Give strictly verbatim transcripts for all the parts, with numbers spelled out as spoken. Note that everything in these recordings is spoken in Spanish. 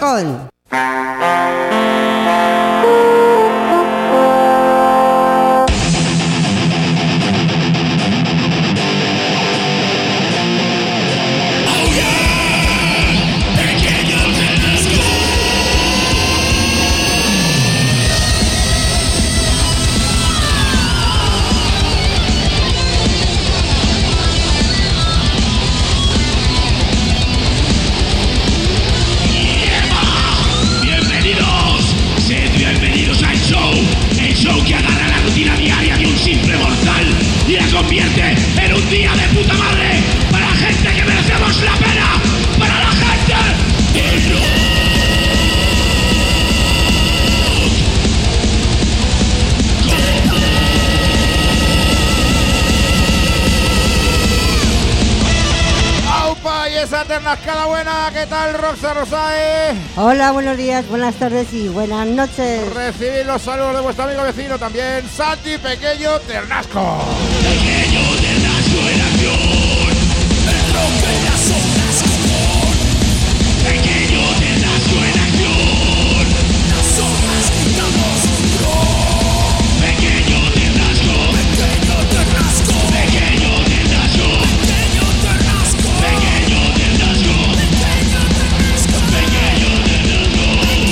Roscón. Convierte en un día de puta madre para la gente que merecemos la pena, para la gente del rock. ¡Aupa! Y esa ternascada buena, ¿qué tal, Roxa Rosae? Hola, buenos días, buenas tardes y buenas noches. Recibid los saludos de vuestro amigo vecino también, Santi Pequeño Ternasco. Pequeño Ternasco en acción, el rock en las ondas común. Pequeño Ternasco en acción, las ondas quitamos control. Pequeño Ternasco, pequeño Ternasco, pequeño Ternasco, pequeño Ternasco, pequeño Ternasco, pequeño Ternasco, pequeño Ternasco.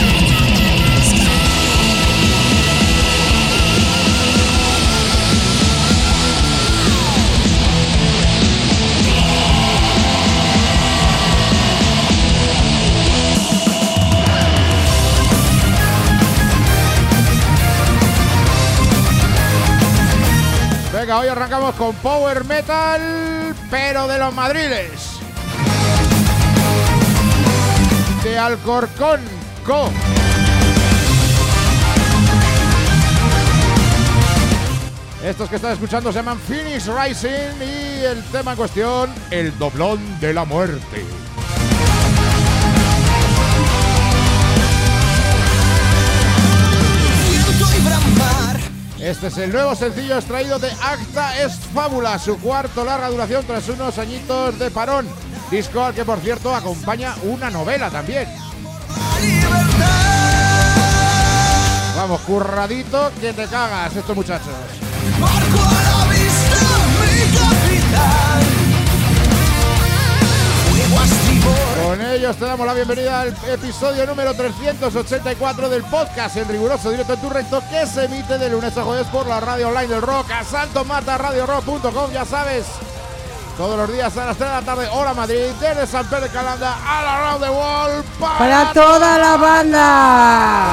Venga, hoy arrancamos con Power Metal, pero de los madriles. De Alcorcón, Co. Estos que están escuchando se llaman Phoenix Rising y el tema en cuestión, el doblón de la muerte. Este es el nuevo sencillo extraído de Acta Est Fábula, su cuarto larga duración tras unos añitos de parón. Disco al que, por cierto, acompaña una novela también. Vamos, curradito que te cagas estos muchachos. Marco a la vista, mi capitán. Fuego a estribor. Con ellos te damos la bienvenida al episodio número trescientos ochenta y cuatro del podcast en riguroso directo en tu recto, que se emite de lunes a jueves por la radio online del rock, a Santo Mata Radio Rock punto com, ya sabes, todos los días a las tres de la tarde, hora Madrid, desde San Pedro de Calanda a la Round the Wall para, Para toda la banda.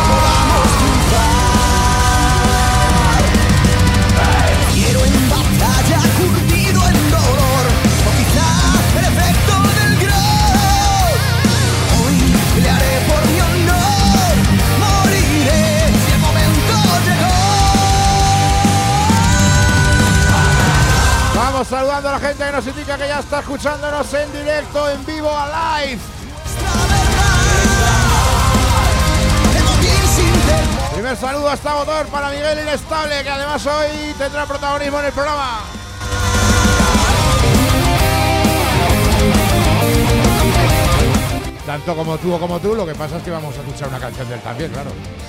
Quiero en batalla, curtido en dolor, o quizá el efecto del grog. Hoy pelearé por mi honor, moriré si el momento llegó. Vamos saludando a la gente que nos indica que ya está escuchándonos en directo, en vivo, a live. Primer saludo hasta Motor para Miguel Inestable, que además hoy tendrá protagonismo en el programa. Tanto como tú o como tú, lo que pasa es que vamos a escuchar una canción de él también, claro.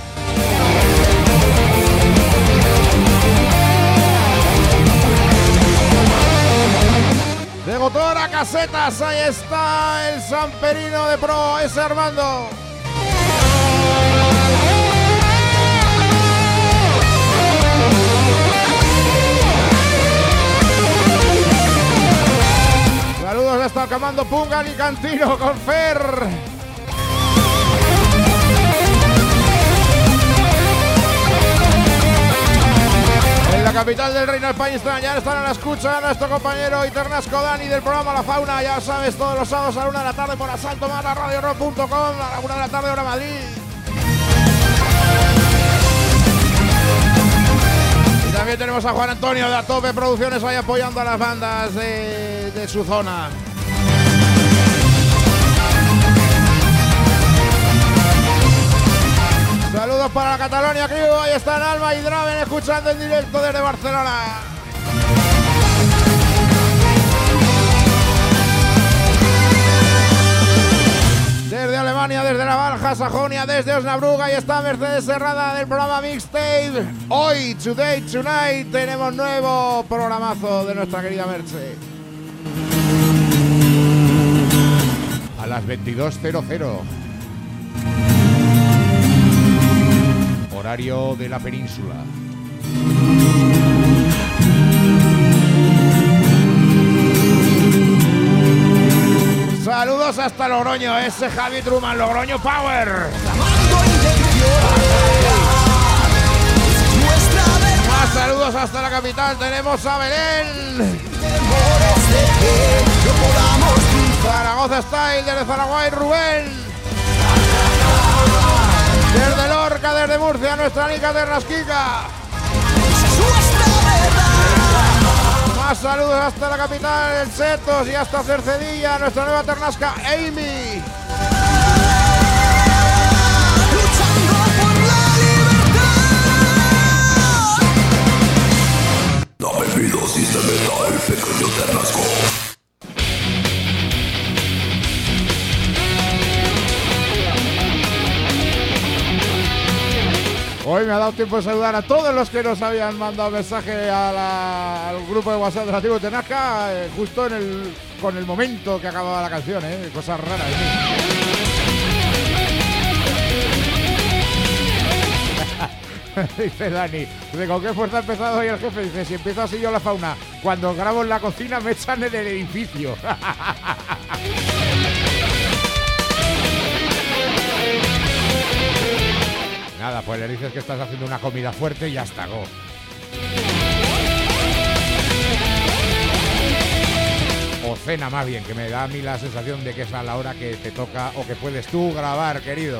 De Motor a Casetas, ahí está el samperino de Pro, ese Armando. Saludos hasta el Comando Pungan y Cantino con Fer. En la capital del Reino España ya están a la escucha nuestro compañero Iternasco Dani del programa La Fauna, ya sabes, todos los sábados a la una de la tarde por Asalto Mata Radio Rock punto com, a la una de la tarde hora Madrid. Y también tenemos a Juan Antonio de Atope Producciones ahí apoyando a las bandas de, de su zona. Saludos para la Catalonia Crew, ahí están Alma y Draven escuchando en directo desde Barcelona. desde Alemania, desde Navarra, Sajonia, desde Osnabrück. Y está Mercedes Serrada del programa Mixtape. Hoy, Today, Tonight, tenemos nuevo programazo de nuestra querida Merce. A las veintidós cero cero. Horario de la península. Saludos hasta Logroño, ese Javi Truman, Logroño Power. Más saludos hasta la capital, tenemos a Belén. Zaragoza Style, desde Zaragoza, Rubén. Desde Lorca, desde Murcia, nuestra Nica Ternasquica. Más saludos hasta la capital, el Setos, y hasta Cercedilla, nuestra nueva Ternasca, Amy. Luchando por la libertad. Dame vida si se me da el pequeño Ternasco. Hoy me ha dado tiempo de saludar a todos los que nos habían mandado mensaje a la, al grupo de WhatsApp de la tribu de Ternasca, eh, justo en el, con el momento que acababa la canción, eh, cosas raras. ¿sí? Dice Dani, ¿de con qué fuerza ha empezado hoy el jefe? Dice, si empiezo así yo la fauna, cuando grabo en la cocina me echan en el edificio. Nada, pues le dices que estás haciendo una comida fuerte y ya está, go. O cena más bien, que me da a mí la sensación de que es a la hora que te toca o que puedes tú grabar, querido.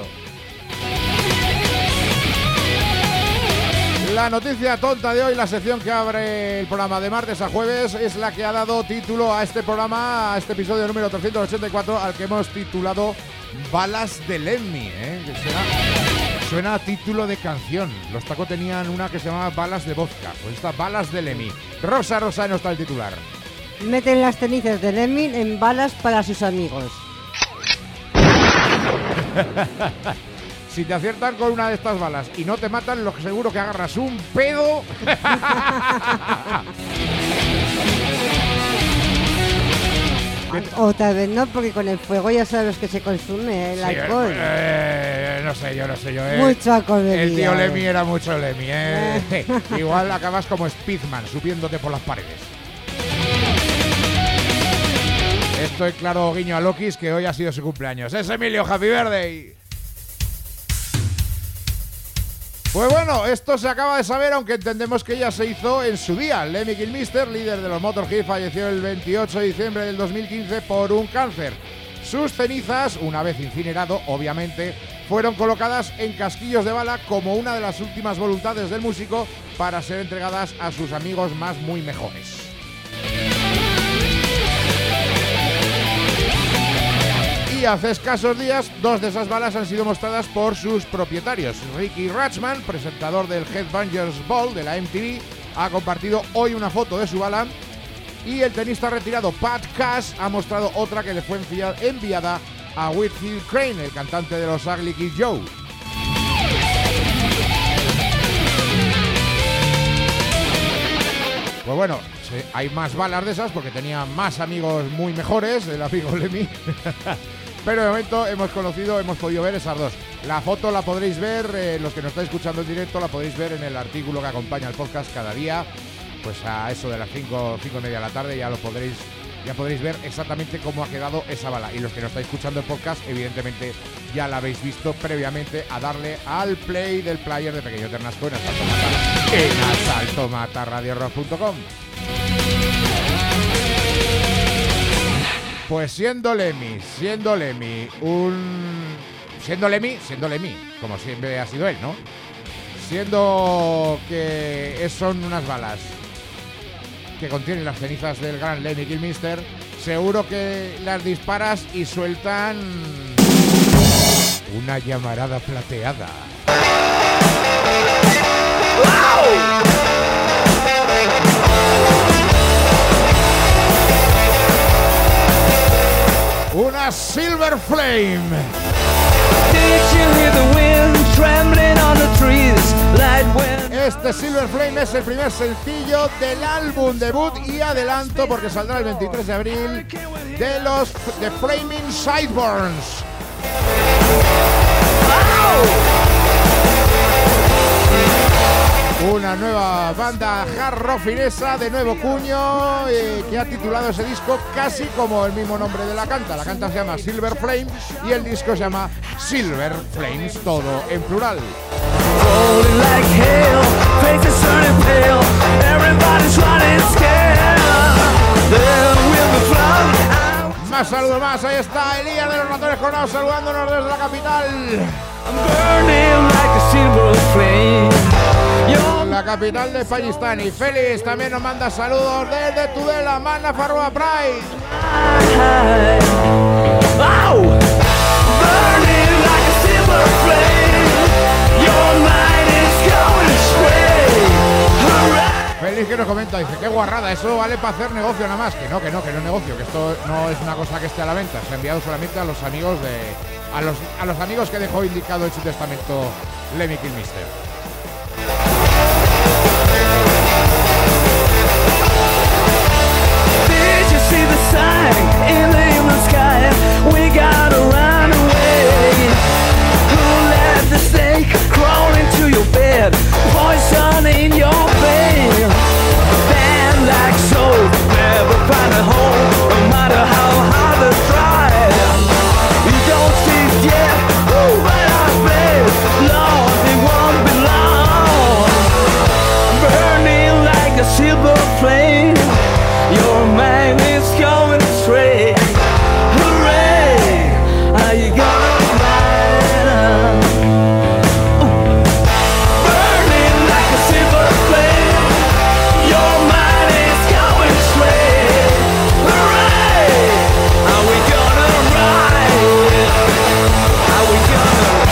La noticia tonta de hoy, la sección que abre el programa de martes a jueves, es la que ha dado título a este programa, a este episodio número trescientos ochenta y cuatro, al que hemos titulado Balas de Lemmy, ¿eh? Que será... Suena a título de canción. Los Taco tenían una que se llamaba Balas de Vodka. Pues esta, Balas de Lemmy. Rosa Rosano está el titular. Meten las cenizas de Lemmy en balas para sus amigos. Si te aciertan con una de estas balas y no te matan, lo que seguro que agarras un pedo. O tal vez no, porque con el fuego ya sabes que se consume el sí, alcohol. Eh, no sé yo, no sé yo. Eh. Mucho alcohol bebía. El tío Lemmy era mucho Lemmy, eh. Igual acabas como Speedman, subiéndote por las paredes. Estoy claro, guiño a Lokis, que hoy ha sido su cumpleaños. ¡Es Emilio, happy birthday! Pues bueno, esto se acaba de saber, aunque entendemos que ya se hizo en su día. Lemmy Kilmister, líder de los Motorhead, falleció el veintiocho de diciembre del dos mil quince por un cáncer. Sus cenizas, una vez incinerado, obviamente, fueron colocadas en casquillos de bala como una de las últimas voluntades del músico para ser entregadas a sus amigos más muy mejores. Y hace escasos días, dos de esas balas han sido mostradas por sus propietarios. Ricky Rachman, presentador del Headbangers Ball de la M T V, ha compartido hoy una foto de su bala, y el tenista retirado Pat Cash ha mostrado otra que le fue enviada a Whitfield Crane, el cantante de los Ugly Kid Joe. Pues bueno, hay más balas de esas porque tenía más amigos muy mejores, el amigo Lemmy. Pero de momento hemos conocido, hemos podido ver esas dos. La foto la podréis ver, eh, los que nos estáis escuchando en directo, la podréis ver en el artículo que acompaña el podcast cada día. Pues a eso de las cinco, cinco y media de la tarde ya lo podréis, ya podréis ver exactamente cómo ha quedado esa bala. Y los que no estáis escuchando el podcast, evidentemente ya la habéis visto previamente a darle al play del player de Pequeño Ternasco en Asalto Mata, en asalto mata radio rock punto com. Pues siendo Lemmy, siendo Lemmy, un... Siendo Lemmy, siendo Lemmy, como siempre ha sido él, ¿no? Siendo que son unas balas que contienen las cenizas del gran Lemmy Kilmister, seguro que las disparas y sueltan una llamarada plateada. ¡Wow! Una Silver Flame. Este Silver Flame es el primer sencillo del álbum debut y adelanto porque saldrá el veintitrés de abril de los The Flaming Sideburns. Una nueva banda hard rock finesa de nuevo cuño eh, que ha titulado ese disco casi como el mismo nombre de la canta. La canta se llama Silver Flame y el disco se llama Silver Flames, todo en plural. Más saludos más, ahí está Elías de los Ratones Coronados saludándonos desde la capital. La capital de Pakistán. Y Félix también nos manda saludos desde Tudela, Mana Farrua Pride. Félix que nos comenta, dice, qué guarrada, eso vale para hacer negocio nada más. Que no, que no, que no es negocio, que esto no es una cosa que esté a la venta. Se ha enviado solamente a los amigos de... A los, a los amigos que dejó indicado en su testamento Lemmy Kilmister. Did you see the sign in the evening sky? We gotta run away. Who let the snake crawl into your bed? Poison in your vein. Stand like so, never find a home, no matter how hard they try. You don't see yet, but I play. Lord, they won't be long. Burning like a silver flame. Your mind is going straight. Hooray! Are you gonna ride? Burning like a silver flame. Your mind is going straight. Hooray! Are we gonna ride? Are we gonna?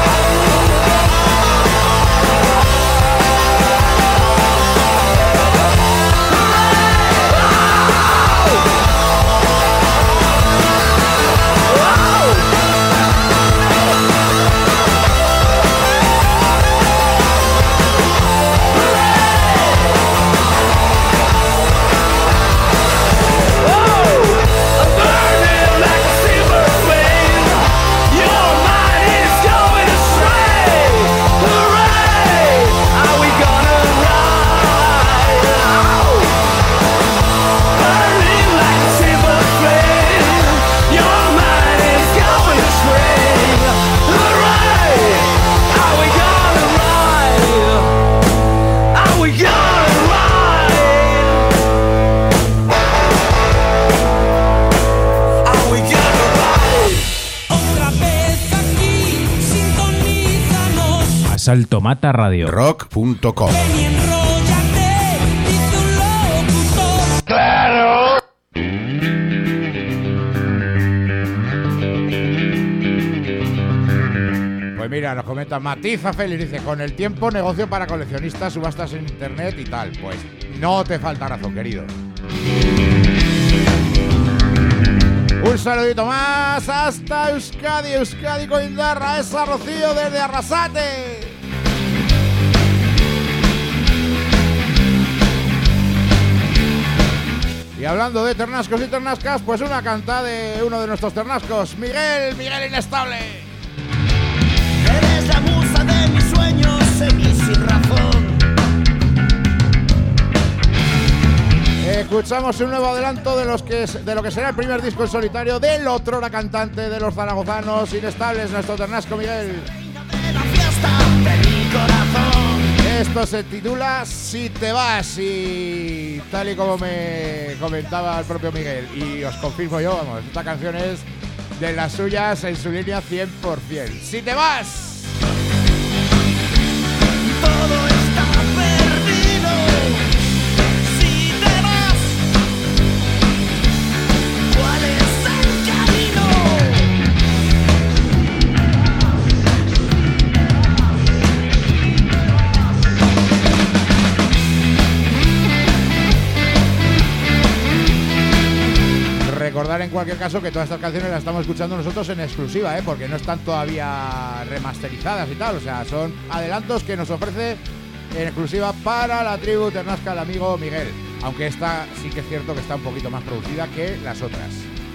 Salto Mata Radio. rock punto com. ¡Claro! Pues mira, nos comenta Matiza Félix, dice, con el tiempo negocio para coleccionistas, subastas en internet y tal. Pues no te falta razón, querido. Un saludito más hasta Euskadi, Euskadi Coindarra, esa Rocío desde Arrasate. Y hablando de ternascos y ternascas, pues una canta de uno de nuestros ternascos, Miguel, Miguel Inestable. Eres la musa de mis sueños, seguí sin razón. Escuchamos un nuevo adelanto de, los que, de lo que será el primer disco en solitario del otrora cantante de los zaragozanos Inestables, nuestro ternasco Miguel. De la fiesta de mi corazón. Esto se titula Si te vas y tal y como me comentaba el propio Miguel y os confirmo yo, vamos, esta canción es de las suyas en su línea cien por ciento. Si te vas. Todo está perdido. Si te vas, ¿cuál es el camino? Recordar en cualquier caso que todas estas canciones las estamos escuchando nosotros en exclusiva, ¿eh? Porque no están todavía remasterizadas y tal, o sea, son adelantos que nos ofrece en exclusiva para la tribu Ternasca del amigo Miguel. Aunque esta sí que es cierto que está un poquito más producida que las otras.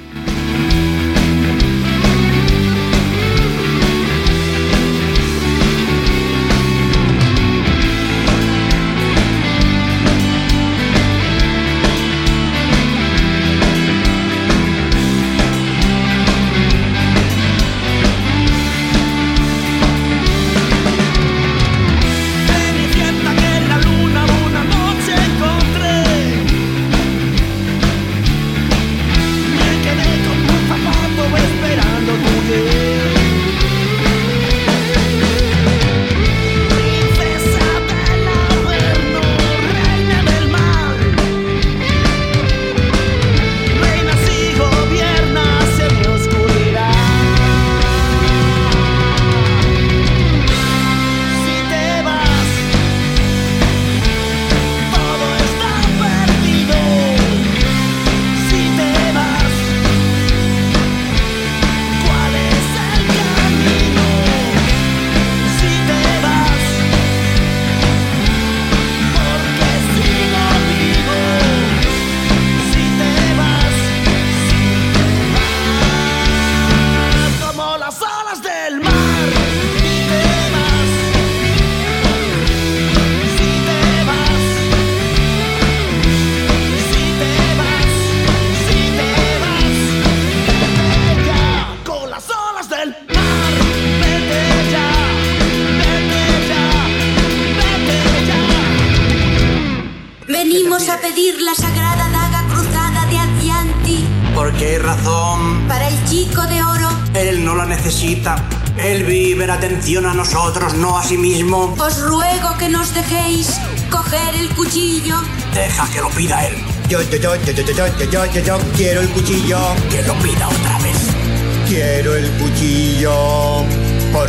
Venimos a pedir la sagrada daga cruzada de Adyanti. ¿Por qué razón? Para el chico de oro. Él no la necesita. Él vive en atención a nosotros, no a sí mismo. Os ruego que nos dejéis coger el cuchillo. Deja que lo pida él. Yo, yo, yo, yo, yo, yo, yo, yo, yo, yo quiero el cuchillo. Que lo pida otra vez. Quiero el cuchillo, por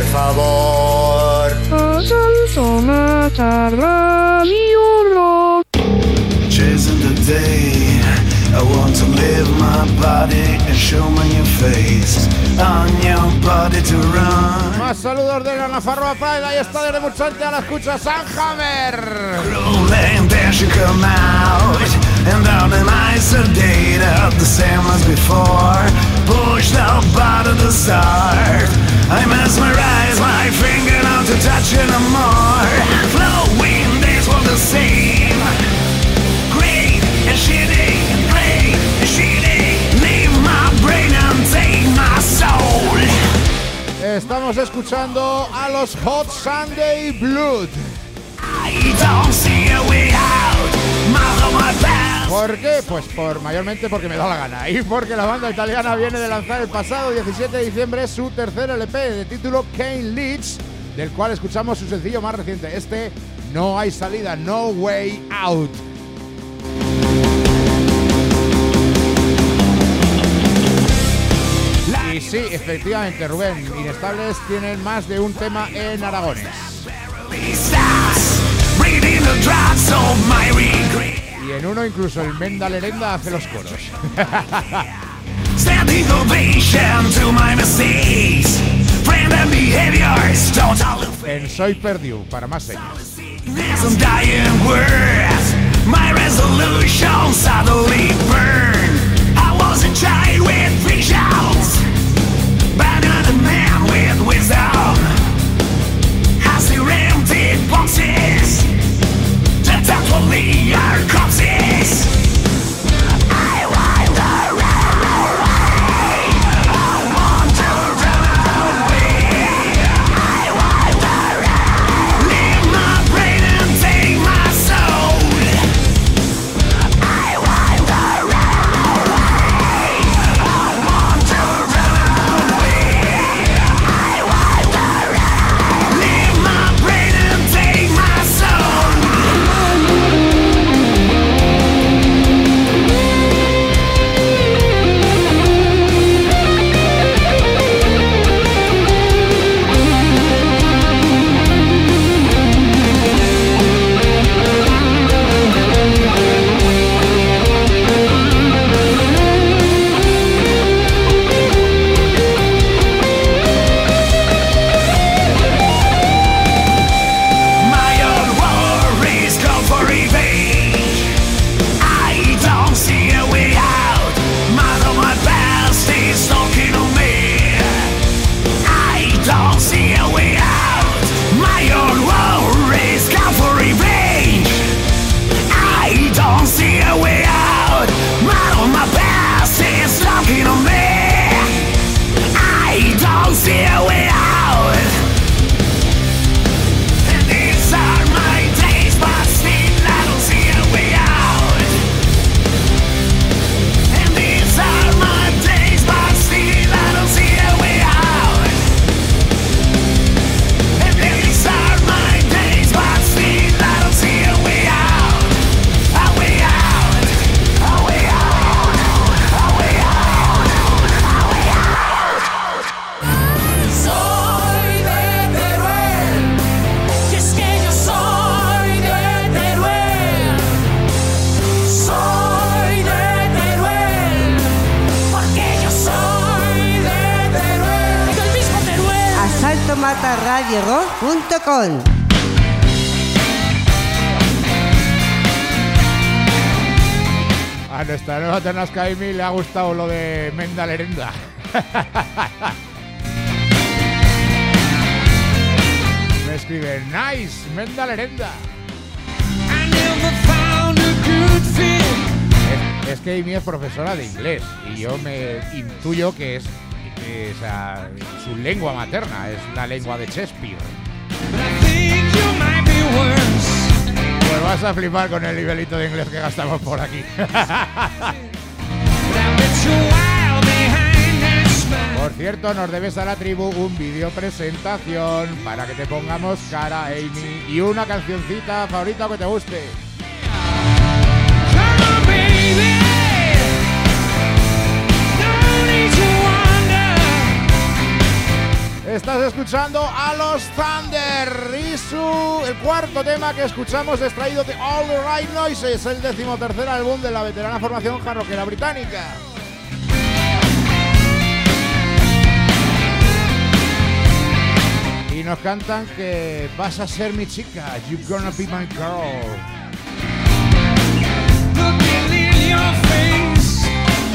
favor. Santo Mata Radio Rock. Chasing the day, I want to live my body and show my new face on your body to run. Más saludos de la Nafarroa Pride, ahí está desde mucho antes a la escucha Sanhammer. Rolling, there she come out, and down the nights are dated the same as before. Push the button to start. I mesmerize my finger not to touch it no more. Flowing days were the same. Great and shitty, great and shitty. Leave my brain and take my soul. Estamos escuchando a los Hot Sunday Blood. I don't see a way out. My path. ¿Por qué? Pues por mayormente porque me da la gana y porque la banda italiana viene de lanzar el pasado diecisiete de diciembre su tercer L P de título Kane Leeds, del cual escuchamos su sencillo más reciente, este No hay salida, No Way Out. Y sí, efectivamente, Rubén, Inestables tienen más de un tema en aragonés. Y en uno incluso el Menda Lerenda hace los coros. En Soy Perdiu, para más señas. My resolution suddenly burned. I was a child with visions, but not a man with wisdom. I see empty boxes that actually are corpses. I want to run away. I want to run away. I want to run. Leave my brain and take my soul. radio rock punto com. A nuestra nueva Ternasca Amy le ha gustado lo de Menda Lerenda. Me escribe, nice, Menda Lerenda. Es, es que Amy es profesora de inglés y yo me intuyo que es, que es a, su lengua materna, es la lengua de Shakespeare. Pues vas a flipar con el nivelito de inglés que gastamos por aquí. Por cierto, nos debes a la tribu un vídeo presentación para que te pongamos cara, Amy, y una cancioncita favorita que te guste. Estás escuchando a los Thunder y su el cuarto tema que escuchamos extraído de All the Right Noises, el decimotercer álbum de la veterana formación hard rockera británica. Y nos cantan que vas a ser mi chica, you're gonna be my girl. Looking in your face,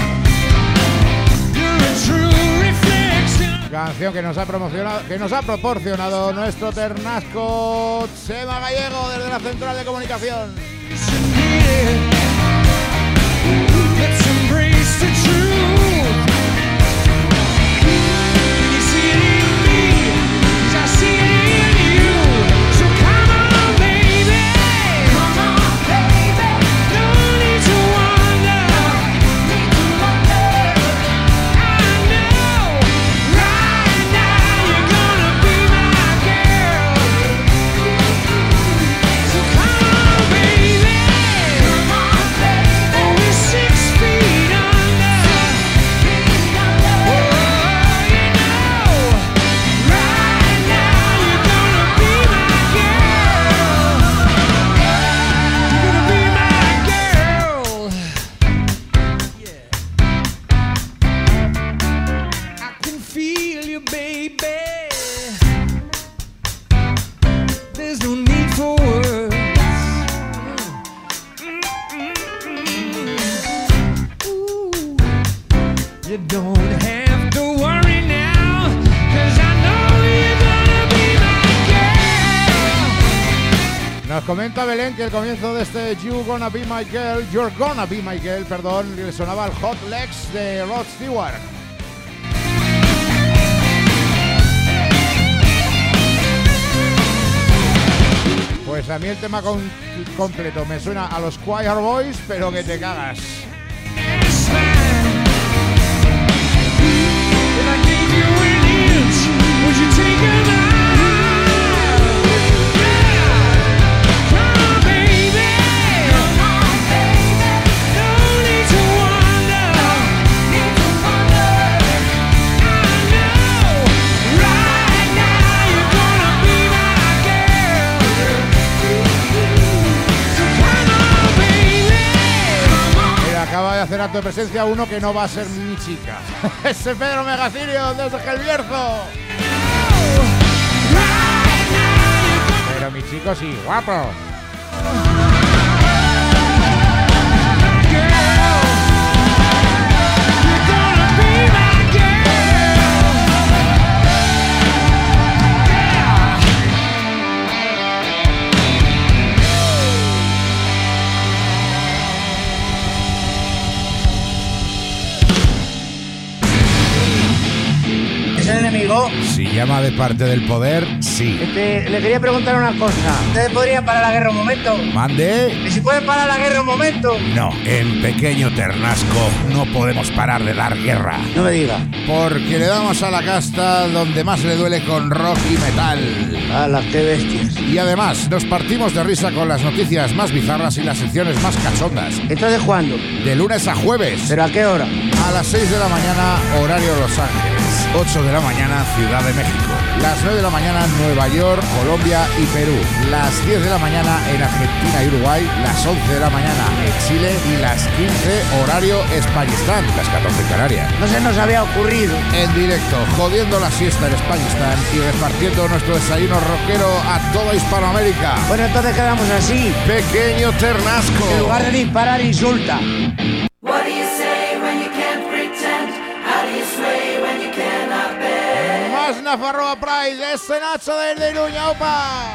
you're a true reflection. Canción que nos ha promocionado, que nos ha proporcionado nuestro ternasco Chema Gallego desde la central de comunicación. Let's embrace the truth. You see it in me, I see it in you. So come on, baby. Come on, baby. No need to wonder. Need to wonder. I know, right now you're gonna be my girl. So come on, baby. Come on, baby. Oh, we're six feet under. Oh, you know, right now you're gonna be my girl. You're gonna be my girl. Yeah. I can feel you, baby. There's no need for words. Mm, mm, mm, mm. Ooh. You don't have to worry now, 'cause I know you're gonna be my girl. Nos comenta Belén que el comienzo de este You Gonna Be My Girl, You're Gonna Be My Girl, perdón, le sonaba al Hot Legs de Rod Stewart. Pues a mí el tema con- completo me suena a los Choir Boys, pero que te cagas. Mira, acaba de hacer acto de presencia uno que no va a ser mi chica. Ese Pedro Megacirio desde el Bierzo. Pero mi chico sí, guapo. ¿Es el enemigo? Si llama de parte del poder, sí. Este, le quería preguntar una cosa. ¿Ustedes podrían parar la guerra un momento? Mande. ¿Y si pueden parar la guerra un momento? No, en Pequeño Ternasco no podemos parar de dar guerra. No me diga. Porque le damos a la casta donde más le duele con rock y metal. ¡Hala, qué bestias! Y además, nos partimos de risa con las noticias más bizarras y las secciones más cachondas. ¿Entonces cuándo? De lunes a jueves. ¿Pero a qué hora? A las seis de la mañana, horario Los Ángeles. ocho de la mañana, mañana, Ciudad de México. Las nueve de la mañana, Nueva York, Colombia y Perú. Las diez de la mañana en Argentina y Uruguay. Las once de la mañana en Chile. Y las quince, horario Españistán. Las catorce en Canarias. No se nos había ocurrido. En directo, jodiendo la siesta en Españistán y repartiendo nuestro desayuno rockero a toda Hispanoamérica. Bueno, entonces quedamos así. Pequeño Ternasco. En lugar de disparar, insulta. What do you say when you can't pretend? How do you sway when you cannot bend? Más Nafarroa Pride, ese Nacho desde Iruña, opa.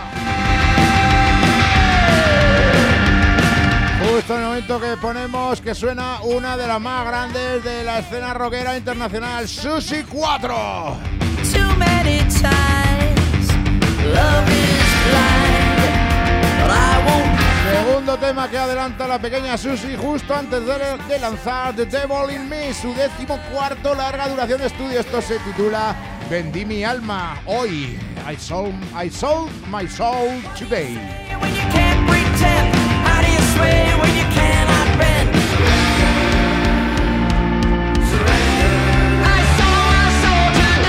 Justo en el momento que ponemos que suena una de las más grandes de la escena rockera internacional, Susi cuatro. Too many times, love is blind, but I won't. Segundo tema que adelanta la pequeña Susi justo antes de, de lanzar The Devil in Me, su décimo cuarto larga duración de estudio. Esto se titula Vendí mi alma hoy. I sold, I sold my soul today. When you can't pretend, how do you sway when you cannot bend? I sold my soul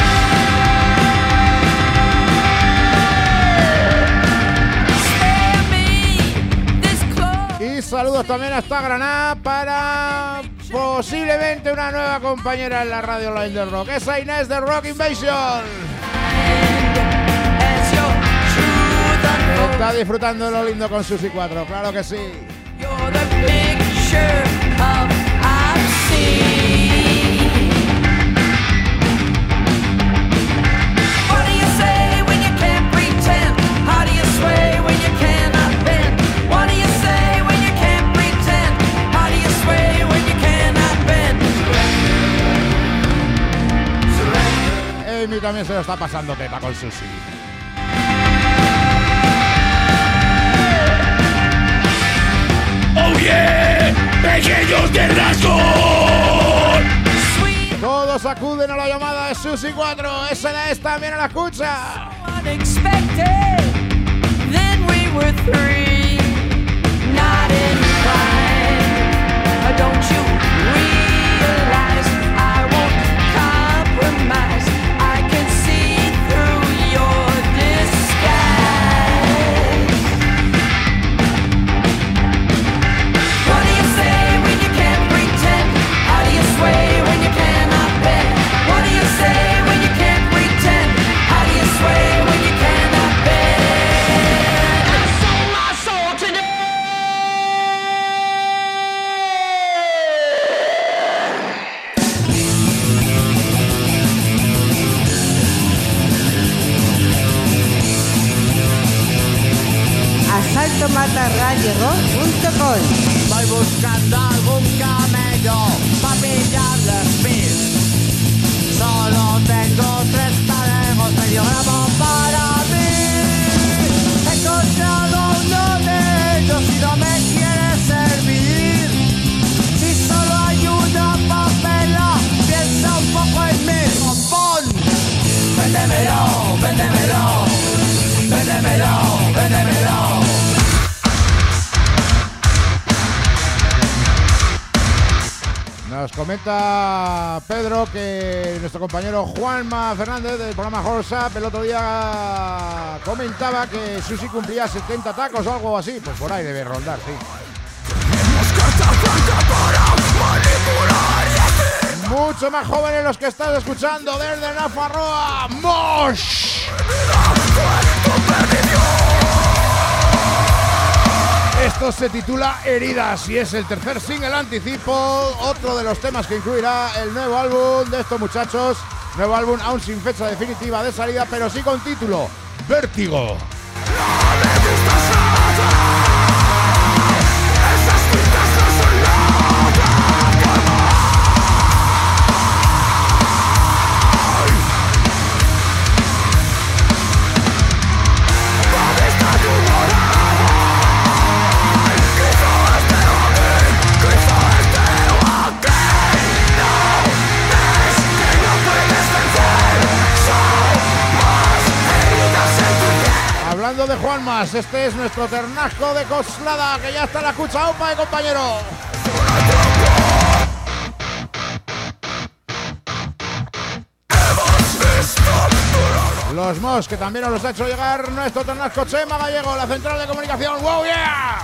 today. Spare me this close. Y saludos también hasta Granada para posiblemente una nueva compañera en la radio online del rock. Esa Inés de Rock Invasion. As your truth unfolds, Está disfrutando lo lindo con Susi cuatro, claro que sí. you're the picture of I've seen. What do you say when you can't pretend? How do you sway when you cannot bend? What do you say when you can't pretend? How do you sway when you cannot bend? Amy también se lo está pasando pepa con Susi. ¡Oh yeah! ¡Pequeños Ternasco! Sweet, Todos acuden a la llamada de Susi cuatro. Esa es también a la escucha. unexpected. Then we were three, not inclined. Don't you realize I won't compromise? I can see through your disguise. What do you say when you can't pretend? How do you sway when you cannot bend? What do you say when you can't pretend? How do you sway when you cannot bend? I sold my soul today. asalto mata radio rock punto com. Voy buscando algún camello para pillarle speed. Solo tengo tres parejos, medio gramo para mí. He encontrado uno de ellos y no me quiere servir. Si solo hay una papela, piensa un poco en mí. ¡Bombón! Véndemelo, véndemelo, véndemelo, véndemelo. Nos comenta Pedro que nuestro compañero Juanma Fernández del programa Horse Up el otro día comentaba que Susi cumplía setenta tacos o algo así. Pues por ahí debe rondar, sí. Mucho más jóvenes los que estás escuchando desde Nafarroa. ¡Mosh! Esto se titula Heridas y es el tercer single anticipo, otro de los temas que incluirá el nuevo álbum de estos muchachos. Nuevo álbum aún sin fecha definitiva de salida, pero sí con título, Vértigo. Hablando de Juanmas, este es nuestro Ternasco de Coslada, que ya está en la escucha. ¡Opa, eh, compañero! Hemos visto Los Mos, que también nos los ha hecho llegar nuestro Tonasco Chema Gallego, la central de comunicación. ¡Wow, yeah!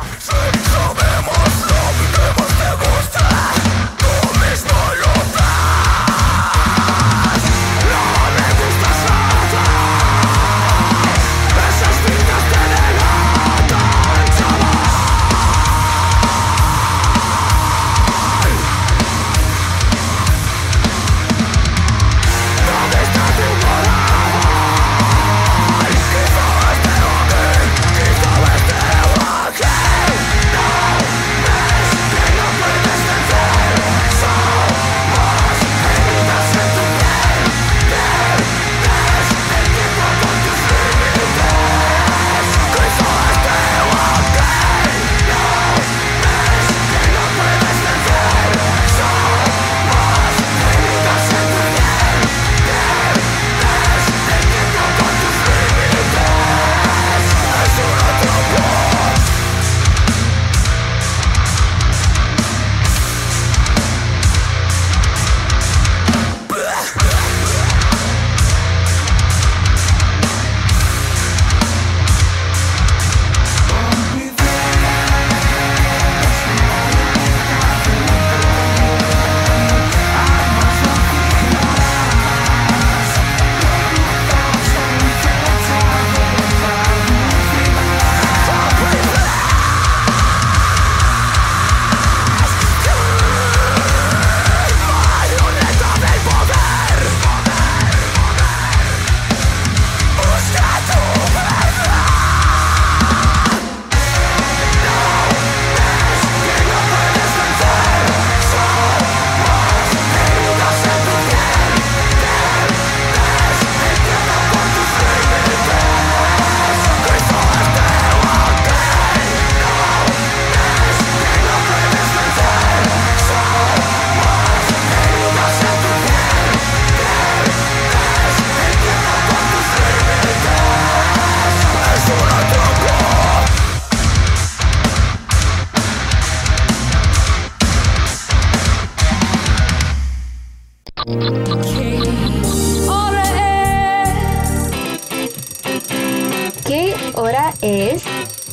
¿Qué hora es?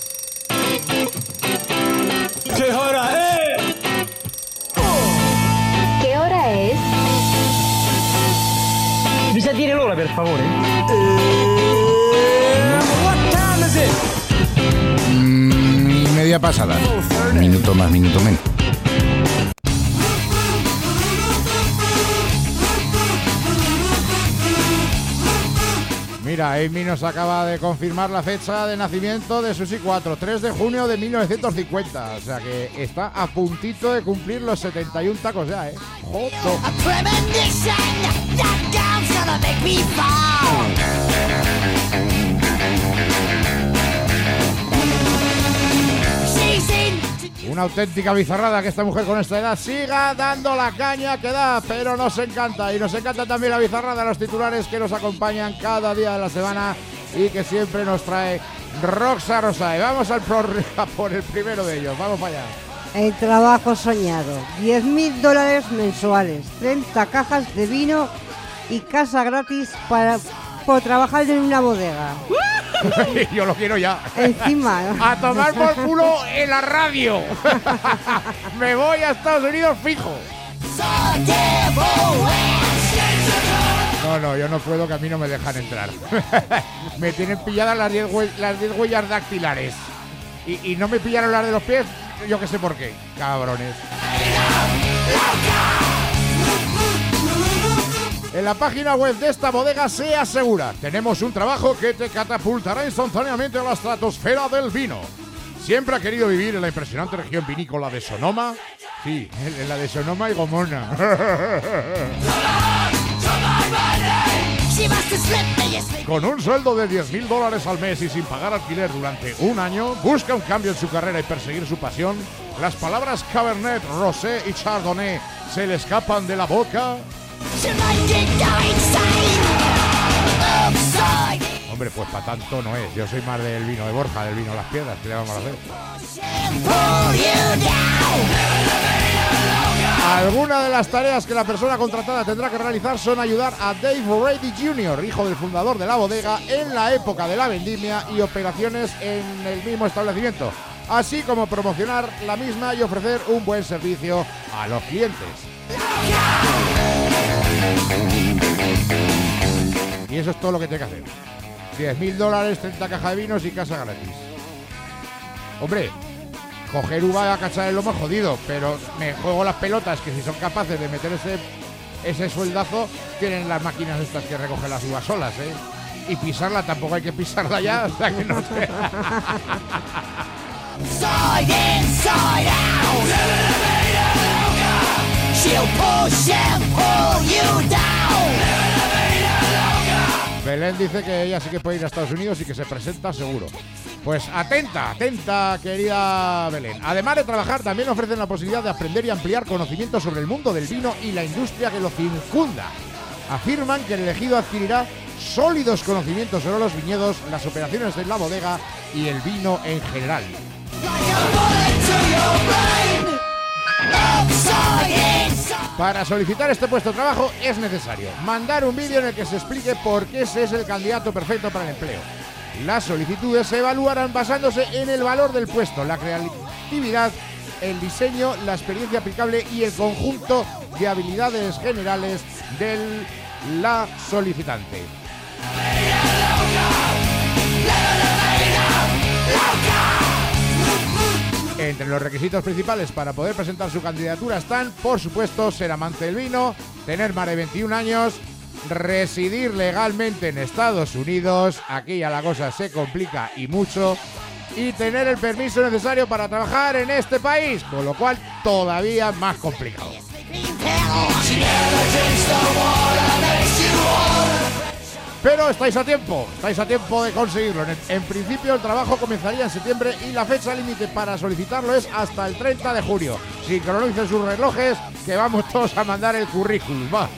¿Qué hora es? ¿Qué hora es? Mi sa dire l'ora, per favore? What time is it? Mm, y media pasada. Minuto más, minuto menos. Mira, Amy nos acaba de confirmar la fecha de nacimiento de Susi cuatro, tres de junio de mil novecientos cincuenta. O sea que está a puntito de cumplir los setenta y un tacos ya, ¿eh? ¡Joder! Una auténtica bizarrada que esta mujer con esta edad siga dando la caña que da, pero nos encanta. Y nos encanta también la bizarrada, los titulares que nos acompañan cada día de la semana y que siempre nos trae Roxa Rosae. Vamos al pro, a por el primero de ellos, vamos para allá. El trabajo soñado, diez mil dólares mensuales, treinta cajas de vino y casa gratis para por trabajar en una bodega. Yo lo quiero ya. Encima. A tomar por culo en la radio. Me voy a Estados Unidos fijo. No, no, yo no puedo, que a mí no me dejan entrar. Me tienen pilladas las diez hue- las diez huellas dactilares. Y, y no me pillaron las de los pies, yo que sé por qué. Cabrones. En la página web de esta bodega se asegura: tenemos un trabajo que te catapultará instantáneamente a la estratosfera del vino. ¿Siempre ha querido vivir en la impresionante región vinícola de Sonoma? Sí, en la de Sonoma y Gomorra. Con un sueldo de diez mil dólares al mes y sin pagar alquiler durante un año, busca un cambio en su carrera y perseguir su pasión. Las palabras Cabernet, Rosé y Chardonnay se le escapan de la boca. Hombre, pues para tanto no es. Yo soy más del vino de Borja, del vino de las piedras. ¿Qué le vamos a hacer? Algunas de las tareas que la persona contratada tendrá que realizar son ayudar a Dave O'Reilly junior, hijo del fundador de la bodega, en la época de la vendimia y operaciones en el mismo establecimiento, así como promocionar la misma y ofrecer un buen servicio a los clientes. Y eso es todo lo que tiene que hacer. diez mil dólares, treinta cajas de vinos y casa gratis. Hombre, coger uva a cachar el lomo jodido, pero me juego las pelotas que si son capaces de meter ese, ese sueldazo, tienen las máquinas estas que recogen las uvas solas, ¿eh? Y pisarla tampoco hay que pisarla ya, o sea que no sé. Side in, side out. She'll push and pull you down. Belén dice que ella sí que puede ir a Estados Unidos y que se presenta seguro. Pues atenta, atenta, querida Belén. Además de trabajar, también ofrecen la posibilidad de aprender y ampliar conocimientos sobre el mundo del vino y la industria que lo circunda. Afirman que el elegido adquirirá sólidos conocimientos sobre los viñedos, las operaciones de la bodega y el vino en general. Para solicitar este puesto de trabajo es necesario mandar un vídeo en el que se explique por qué ese es el candidato perfecto para el empleo. Las solicitudes se evaluarán basándose en el valor del puesto, la creatividad, el diseño, la experiencia aplicable y el conjunto de habilidades generales de la solicitante. Entre los requisitos principales para poder presentar su candidatura están, por supuesto, ser amante del vino, tener más de veintiún años, residir legalmente en Estados Unidos, aquí ya la cosa se complica y mucho, y tener el permiso necesario para trabajar en este país, con lo cual todavía más complicado. Pero estáis a tiempo, estáis a tiempo de conseguirlo. En, en principio el trabajo comenzaría en septiembre y la fecha límite para solicitarlo es hasta el treinta de junio. Sincronicen sus relojes que vamos todos a mandar el currículum. Va.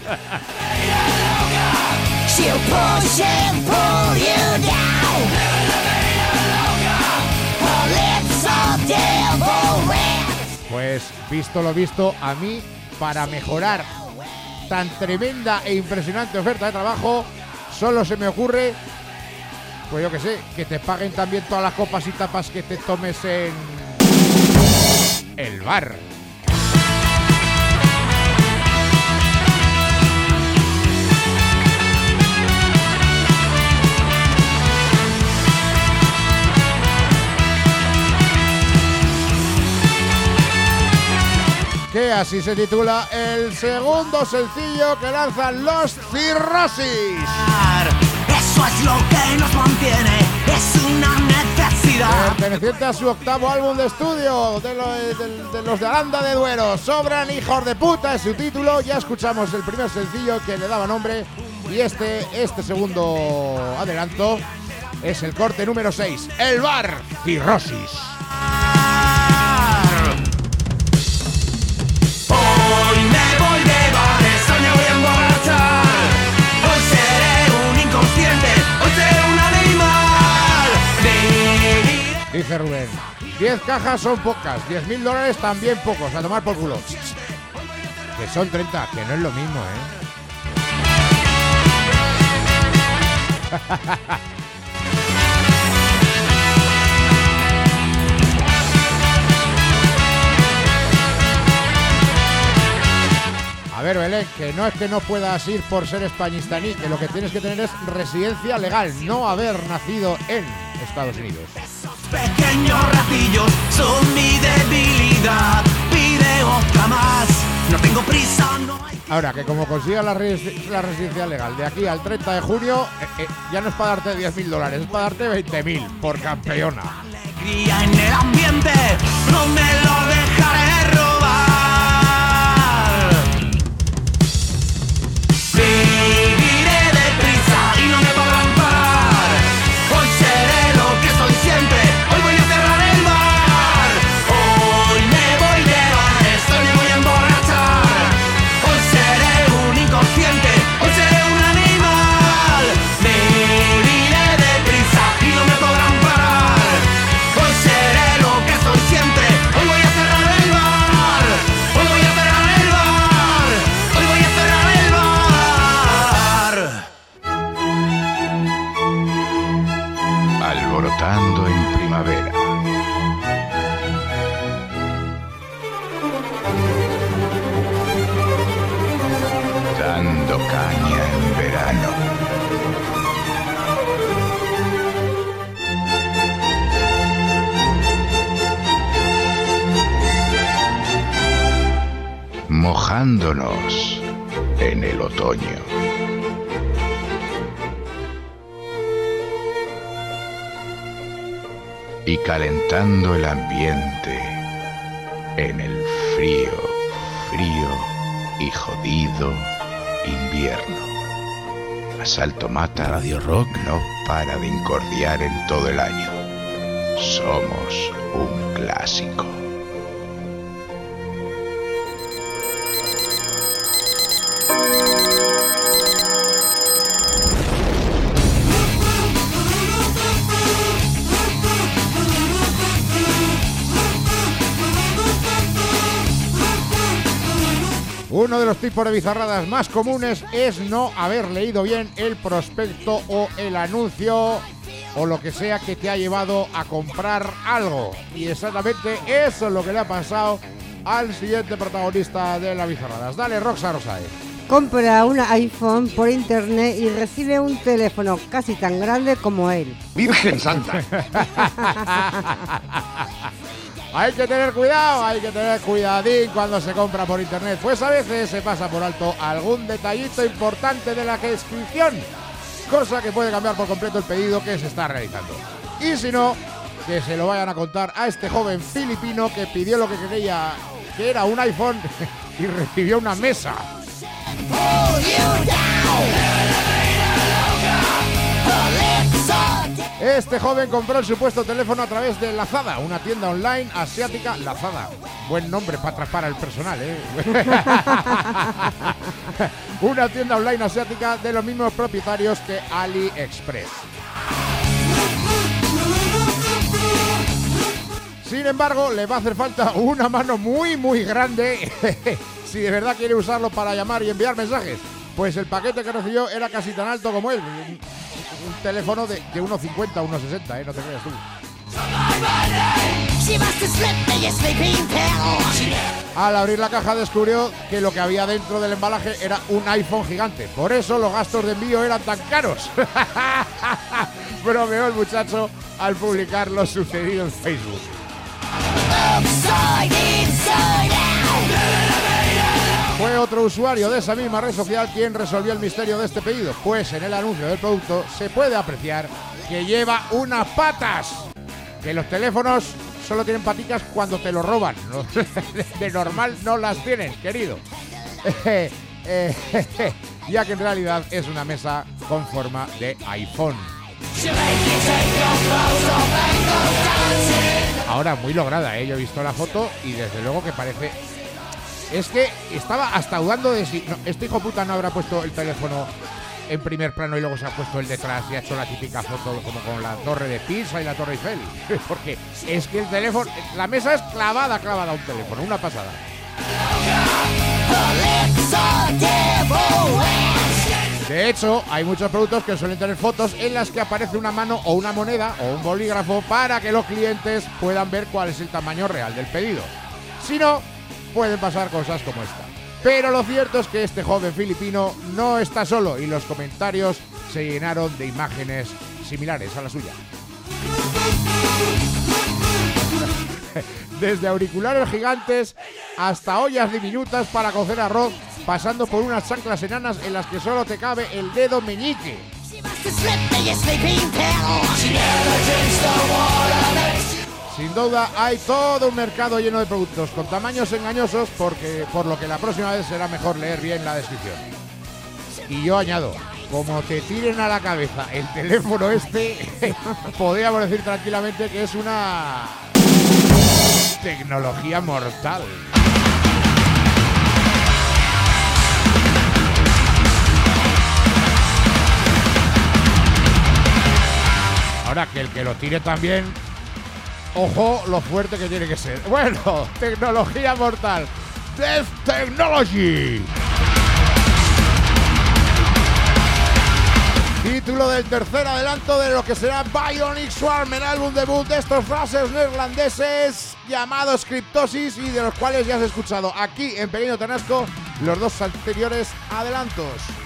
Pues visto lo visto, a mí para mejorar tan tremenda e impresionante oferta de trabajo solo se me ocurre, pues yo que sé, que te paguen también todas las copas y tapas que te tomes en el bar. Que así se titula el segundo sencillo que lanzan los Cirrosis. Eso es lo que nos mantiene, es una necesidad. Perteneciente a su octavo álbum de estudio de, lo, de, de los de Aranda de Duero. Sobran hijos de puta es su título. Ya escuchamos el primer sencillo que le daba nombre. Y este, este segundo adelanto es el corte número seis, El Bar Cirrosis. Hoy me voy de bares, hoy me voy a emborrachar. Hoy seré un inconsciente, hoy seré un animal. Viviré. Dice Rubén, diez cajas son pocas, diez mil dólares también pocos, a tomar por culo. Que son treinta, que no es lo mismo, ¿eh? A ver, Belén, que no es que no puedas ir por ser españistaní, que lo que tienes que tener es residencia legal, no haber nacido en Estados Unidos. Pequeños ratillos son mi debilidad. Pide otra más, no tengo prisa, no hay que... Ahora, que como consigas la, res la residencia legal de aquí al treinta de junio, eh, eh, ya no es para darte diez mil dólares, es para darte veinte mil por campeona. Alegría en el ambiente, no me lo dejaré robar. Viviré deprisa y no me podrán parar. Hoy seré lo que soy siempre. Hoy voy a cerrar el bar. Hoy me voy de bares, hoy me voy a emborrachar. Hoy seré un inconsciente, hoy seré un animal. Viviré deprisa y no me podrán parar. Hoy seré lo que soy siempre. Hoy voy a cerrar el bar. mojándonos en el otoño. Y calentando el ambiente en el frío, frío y jodido invierno. Asalto Mata Radio Rock no para de incordiar en todo el año. Somos un clásico. Uno de los tipos de bizarradas más comunes es no haber leído bien el prospecto o el anuncio o lo que sea que te ha llevado a comprar algo. Y exactamente eso es lo que le ha pasado al siguiente protagonista de las bizarradas. Dale, Roxa Rosae. Compra un iPhone por internet y recibe un teléfono casi tan grande como él. ¡Virgen Santa! Hay que tener cuidado, hay que tener cuidadín cuando se compra por internet, pues a veces se pasa por alto algún detallito importante de la descripción, cosa que puede cambiar por completo el pedido que se está realizando. Y si no, que se lo vayan a contar a este joven filipino que pidió lo que quería, que era un iPhone, y recibió una mesa. Este joven compró el supuesto teléfono a través de Lazada, una tienda online asiática. Lazada, buen nombre para atrapar al personal, ¿eh? Una tienda online asiática de los mismos propietarios que AliExpress. Sin embargo, le va a hacer falta una mano muy muy grande si de verdad quiere usarlo para llamar y enviar mensajes. Pues el paquete que recibió era casi tan alto como él. Un teléfono de, de uno cincuenta, uno sesenta, ¿eh? No te creas tú. Al abrir la caja descubrió que lo que había dentro del embalaje era un iPhone gigante. Por eso los gastos de envío eran tan caros. Bromeó el muchacho al publicar lo sucedido en Facebook. Fue otro usuario de esa misma red social quien resolvió el misterio de este pedido, pues en el anuncio del producto se puede apreciar que lleva unas patas, que los teléfonos solo tienen paticas cuando te lo roban, ¿no? De normal no las tienen, querido. Ya que en realidad es una mesa con forma de iPhone. Ahora muy lograda, ¿eh? Yo he visto la foto y desde luego que parece... Es que estaba hasta dudando de si... No, este hijo puta no habrá puesto el teléfono en primer plano y luego se ha puesto el detrás y ha hecho la típica foto como con la torre de Pisa y la torre Eiffel. Porque es que el teléfono... La mesa es clavada, clavada a un teléfono. Una pasada. De hecho, hay muchos productos que suelen tener fotos en las que aparece una mano o una moneda o un bolígrafo para que los clientes puedan ver cuál es el tamaño real del pedido. Si no, pueden pasar cosas como esta. Pero lo cierto es que este joven filipino no está solo y los comentarios se llenaron de imágenes similares a la suya. Desde auriculares gigantes hasta ollas diminutas para cocer arroz, pasando por unas chanclas enanas en las que solo te cabe el dedo meñique. Sin duda hay todo un mercado lleno de productos con tamaños engañosos, porque por lo que la próxima vez será mejor leer bien la descripción. Y yo añado, como te tiren a la cabeza el teléfono este, podríamos decir tranquilamente que es una tecnología mortal. Ahora que el que lo tire también, ojo lo fuerte que tiene que ser. Bueno, tecnología mortal. Death Technology. Título del tercer adelanto de lo que será Bionic Swarm, el álbum debut de estos frases neerlandeses llamados Cryptosis, y de los cuales ya has escuchado aquí en Pequeño Tanasco los dos anteriores adelantos.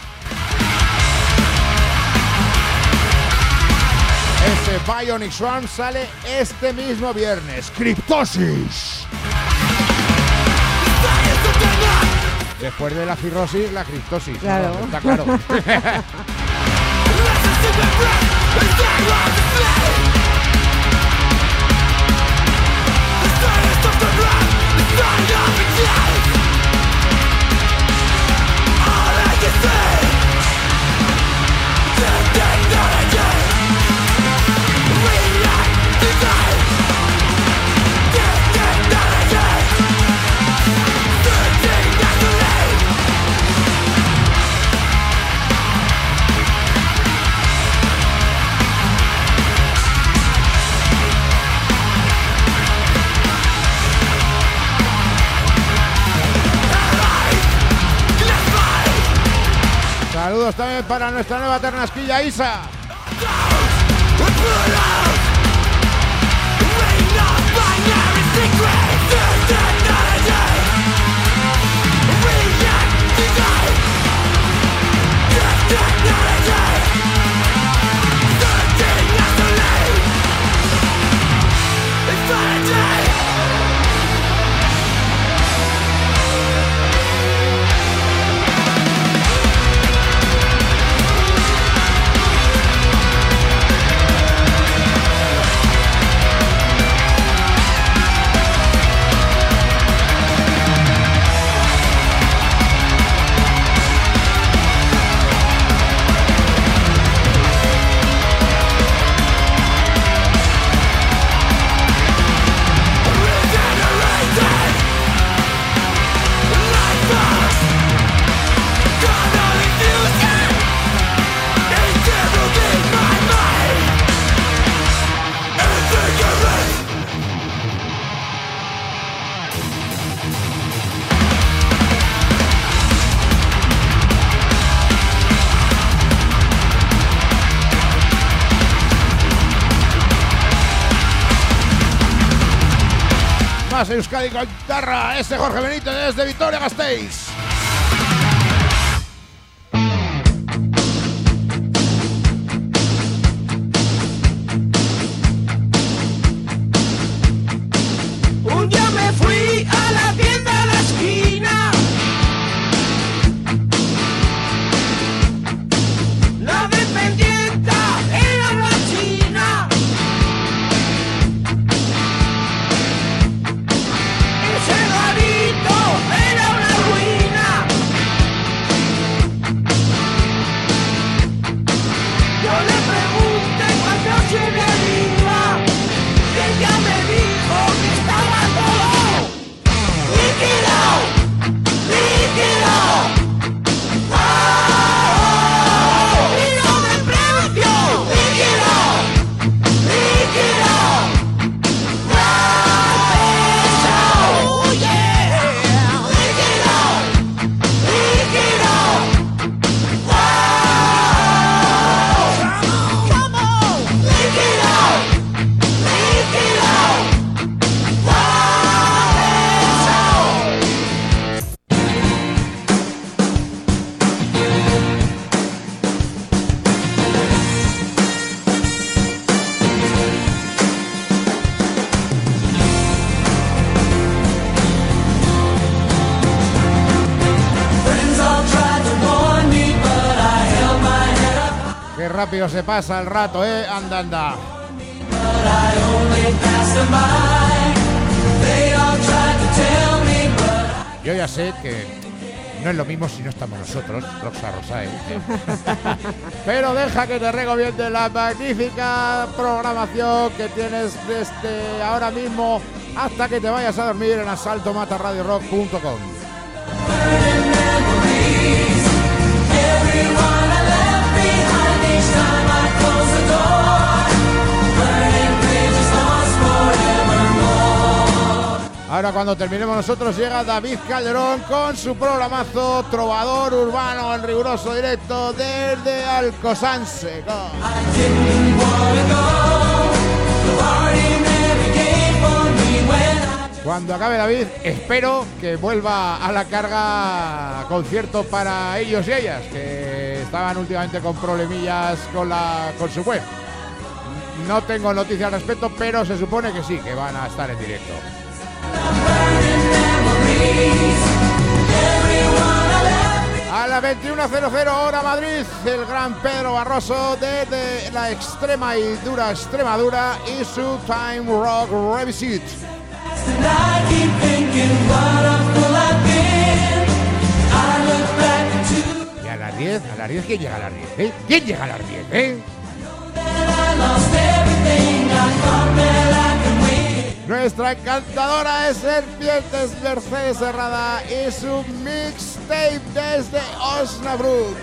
Ese Bionic Swarm sale este mismo viernes. Cryptosis. Después de la cirrosis, la cristosis. Claro. ¿No? Está claro. Saludos también para nuestra nueva ternasquilla Isa. Más Euskadi con guitarra, ese Jorge Benítez desde Vitoria-Gasteiz. Un día me fui a la tienda de la esquina. La dependienta era una china. Ese garito era una ruina. Yo le pregunté cuánto se me iba. Ella me dijo que estaba todo liquidado, liquidado. ¡Oh! ¡Tiro de precio! ¡Liquidado! ¡Liquidado! ¡Pesado! ¡Oh, yeah! ¡Liquidado! ¡Liquidado! ¡Wow! ¡Come on! ¡Liquidado! ¡Liquidado! Qué rápido se pasa el rato, eh. Anda, anda. Yo ya sé que no es lo mismo si no estamos nosotros, Roxa Rosae. Pero deja que te recomiende la magnífica programación que tienes desde ahora mismo hasta que te vayas a dormir en asalto mata radio rock punto com. Ahora cuando terminemos nosotros llega David Calderón con su programazo Trovador Urbano en riguroso directo desde Alcosanse. Cuando acabe David, espero que vuelva a la carga concierto para ellos y ellas, que estaban últimamente con problemillas con, la, con su web. No tengo noticias al respecto, pero se supone que sí, que van a estar en directo. Everyone las veintiuna cero cero hora Madrid, el gran Pedro Barroso desde la extrema y dura Extremadura y su Time Rock Revisit. Y a las diez, a las diez, ¿quién llega a las diez? ¿Eh? ¿Quién llega a las diez? ¿Eh? Nuestra encantadora de serpientes Mercedes Herrada y su mixtape desde Osnabrück.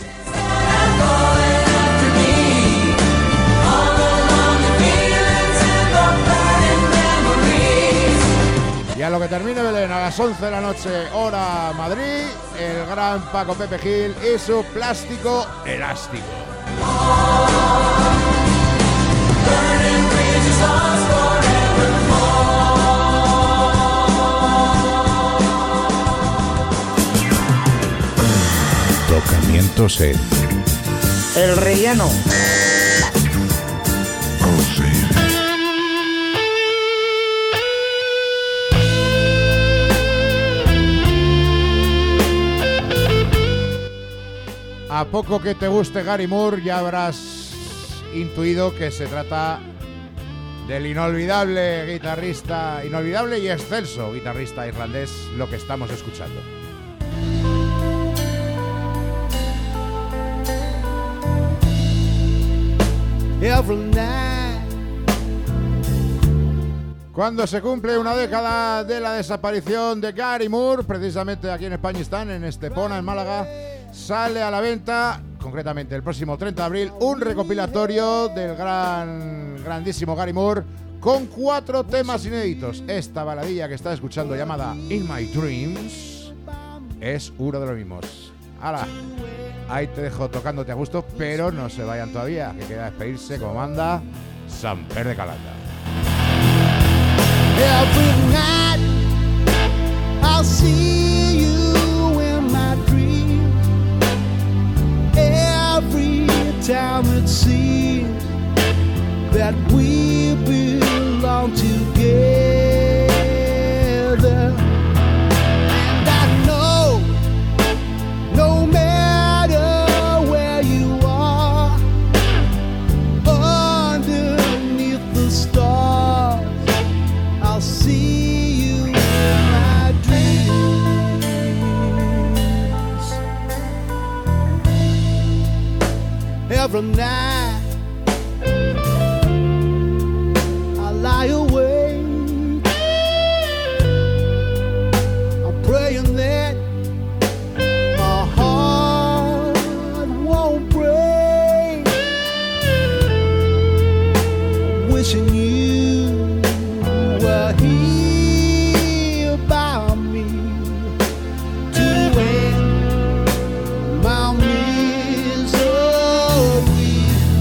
Y a lo que termine Belén a las once de la noche, hora Madrid, el gran Paco Pepe Gil y su plástico elástico. Tocamientos en El Rellano. A poco que te guste Gary Moore, ya habrás intuido que se trata del inolvidable guitarrista, inolvidable y excelso guitarrista irlandés, lo que estamos escuchando. Cuando se cumple una década de la desaparición de Gary Moore, precisamente aquí en Españistán, en Estepona, en Málaga, sale a la venta, concretamente el próximo treinta de abril, un recopilatorio del gran, grandísimo Gary Moore con cuatro temas inéditos. Esta baladilla que está escuchando llamada In My Dreams es uno de los mismos. ¡Hala! Ahí te dejo tocándote a gusto, pero no se vayan todavía, que queda despedirse como manda Samper de Calanda. Every night I'll see you in my dreams. Every time it seems that we belong together. And I know no matter where you are, underneath the stars, I'll see you in my dreams. Every night I lie awake, I'm praying that my heart won't break. I'm wishing you were here by me to end my misery.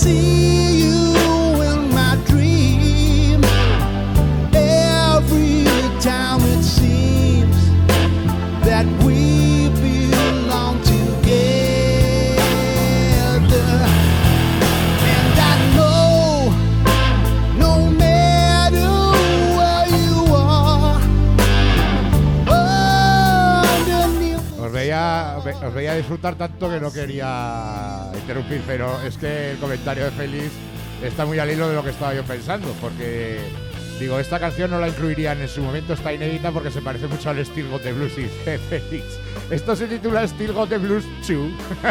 see you in my dream. Every time it seems that we belong together. And I know, no matter where you are, underneath. Os veía, os veía disfrutar tanto que no quería interrumpir, pero es que el comentario de Félix está muy al hilo de lo que estaba yo pensando, porque digo, esta canción no la incluirían en su momento, está inédita porque se parece mucho al Still Got the Blues, y dice Félix. Esto se titula Still Got the Blues dos.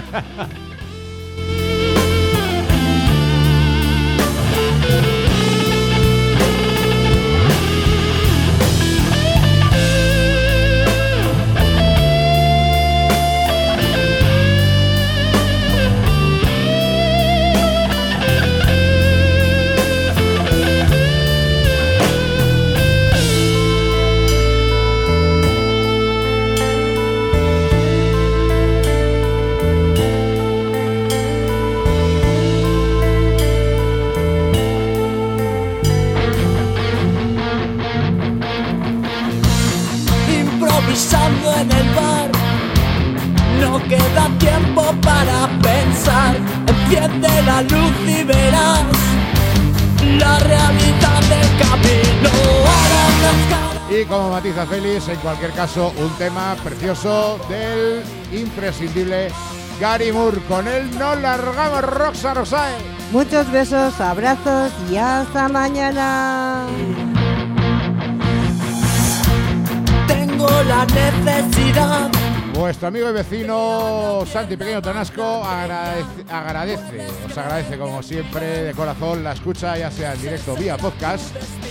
Improvisando en el bar, no queda tiempo para pensar. Enciende la luz y verás la realidad del camino. Y como matiza Félix, en cualquier caso, un tema precioso del imprescindible Gary Moore. Con él nos largamos, Roxa Rosae. Muchos besos, abrazos y hasta mañana. Tengo la necesidad. Vuestro amigo y vecino Santi Pequeño Tanasco agradece, agradece, os agradece como siempre de corazón la escucha, ya sea en directo vía podcast.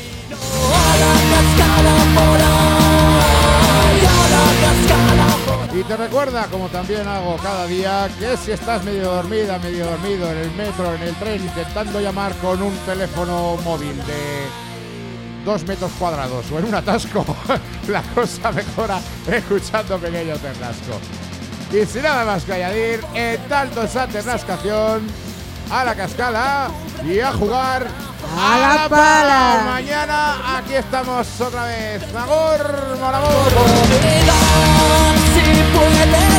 Y te recuerda, como también hago cada día, que si estás medio dormida, medio dormido en el metro, en el tren, intentando llamar con un teléfono móvil de dos metros cuadrados o en un atasco, la cosa mejora escuchando Pequeño Ternasco. Y sin nada más que añadir, en tanto esa ternascación, a la cascada y a jugar a la, la pala. Mañana aquí estamos otra vez. Agur, mon amour. Si puedes